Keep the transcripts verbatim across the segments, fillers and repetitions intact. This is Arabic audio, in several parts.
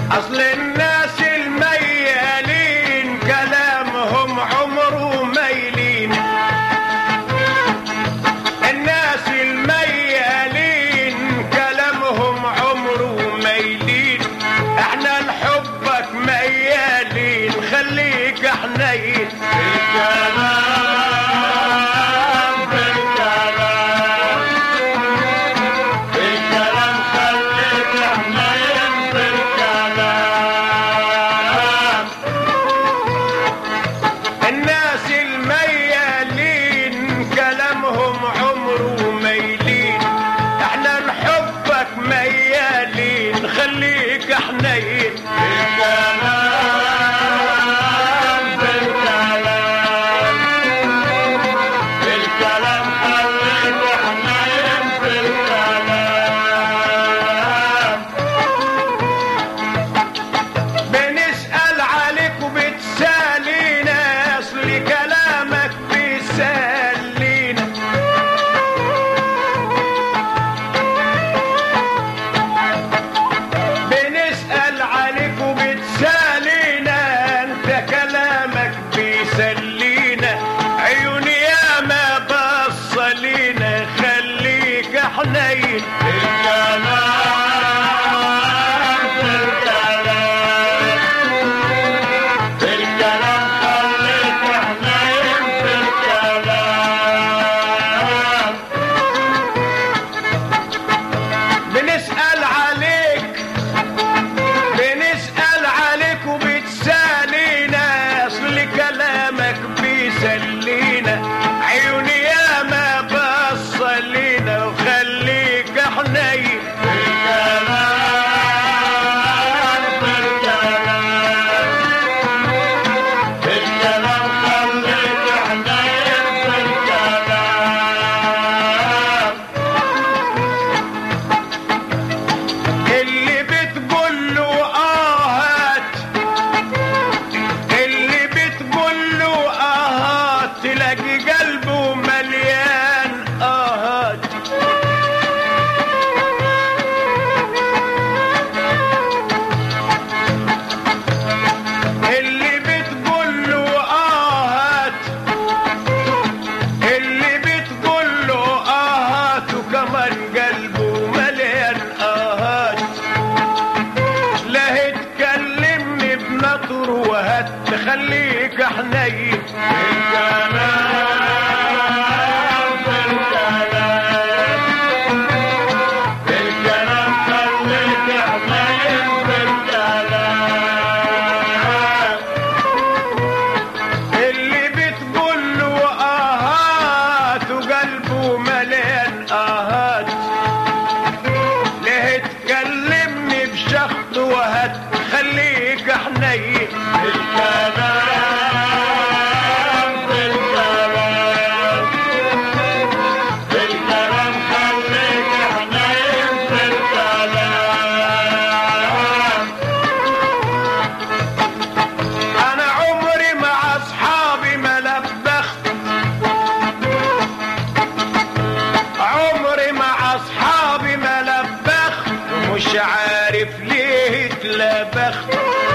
اصل الناس الميالين كلامهم عمره ميلين، الناس الميالين كلامهم عمره ميلين، احنا لحبك ميالين خليك حنين خليك حنين بالكلام بالكلام بالكلام خليك حنين بالكلام. بنسأل عليك وبتسالينا اصل كلامك بيسالينا، سلينا عيوني يا ما بصلينا خليك حنين بالكلام بالكلام بالكلام خليك حنين بالكلام. بنسأل عليك بنسأل عليك وبتسالينا اصل كلامك بيسلينا عيوني يا ما بصلينا وخليك حنين بالكلام بالكلام بالكلام خليك حنين بالكلام. اللي بتقول له آهات اللي بتقول له آهات تلاقي قلبه مليان آهات، اللي بتقول له آهات اللي بتقول له آهات وكمان قلبه مليان آهات، لا تكلمني بنطر وهات تخليك حنين بالكلام بالكلام بالكلام خليك حنين بالكلام. اللي بتقول له آهات وقلبه مليان آهات، ليه تكلمني بشخط وهات خليك حنين بالكلام بالكلام بالكلام خليك حنين بالكلام. انا عمري مع اصحابي ما لبخت، عمري مع اصحابي ما لبخت مش عارف ليه اتلبخت،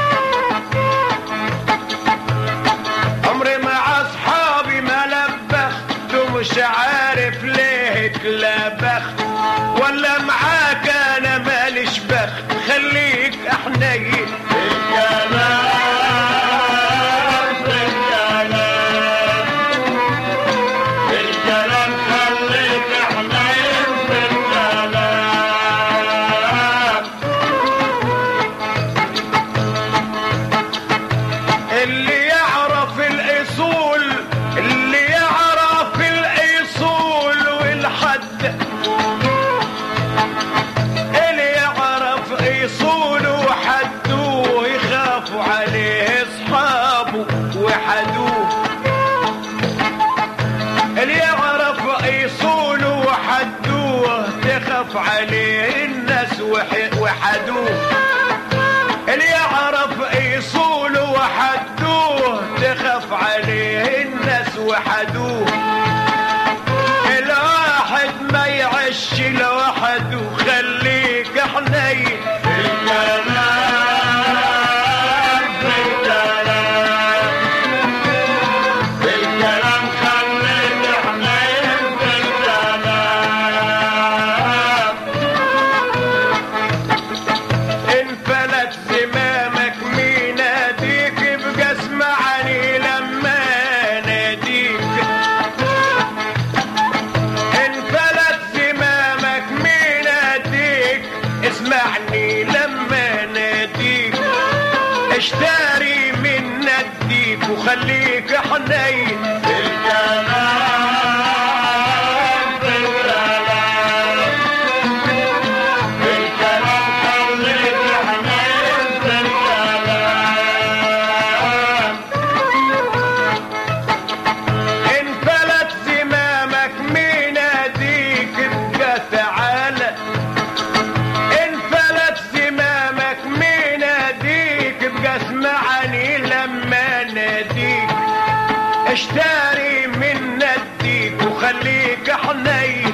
عمري مع اصحابي ما لبخت مش عارف ليه اتلبخت، ولا معاك انا ماليش بخت خليك حنين بالكلام بالكلام بالكلام خليك حنين بالكلام. اللي يعرف الاصول اللي يعرف الاصول والحد، اللي يعرف اصوله وحدوه يخافوا عليه اصحابه وحدوه، اللي يعرف اصوله وحدوه تخاف عليه الناس وحدوه، اللي يعرف اصوله وحدوه تخاف عليه الناس وحدوه، الواحد ما يعش لوحده خليك حنين بالكلام اشتري من نديك وخليك حنين اشتري من نديك وخليك حنين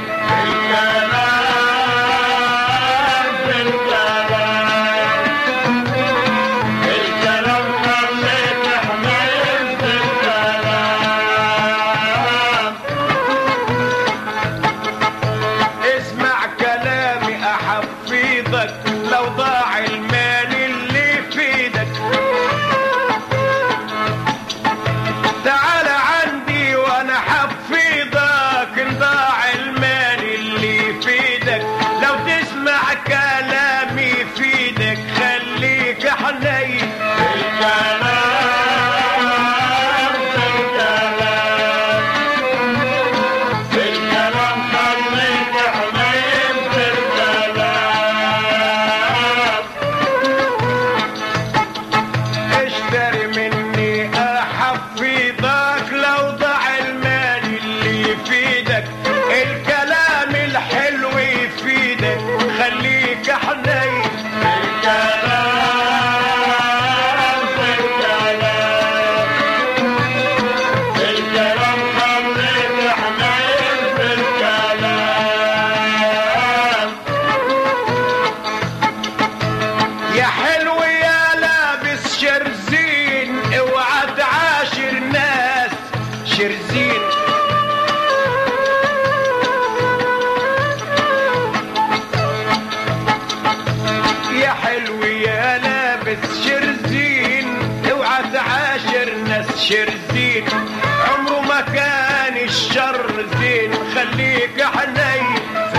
الكلام بالكلام الكلام خليك حنين بالكلام اسمع كلامي احفظك لو ضاع المال اللي في ايدك شرزين يا حلو يا لابس شرزين اوعى تعاشر ناس شرزين عمره ما كان الشر زين خليك حنين في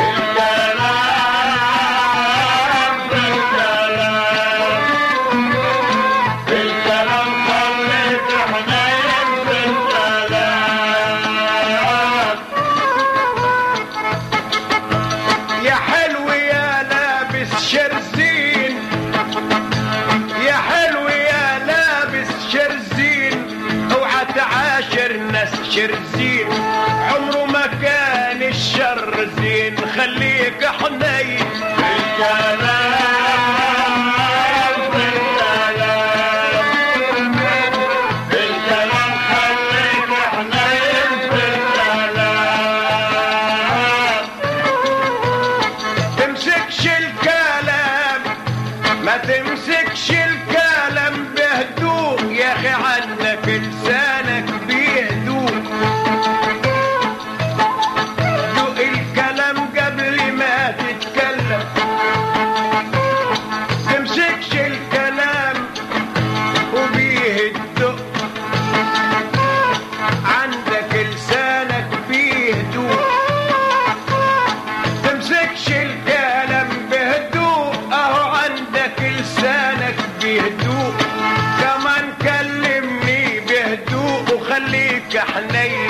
الكلام بالكلام بالكلام خليك حنين بالكلام يا حلو يا لابس شرزين يا حلو يا لابس شرزين اوعى تعاشر ناس شرزين عمره ما كان الشر زين خليك حنين بالكلام بالكلام بالكلام خليك حنين بالكلام تمسكش الكلام ما تمسكش الكلام بهدوء يا اخي عندك لسانك بيهدوء دوق الكلام قبل ما تتكلم تمسكش الكلام وبيهدوء عندك لسانك بيهدوء تمسكش الكلام بهدوء اهو عندك لسانك بهدوء كمان كلمني بهدوء وخليك حنين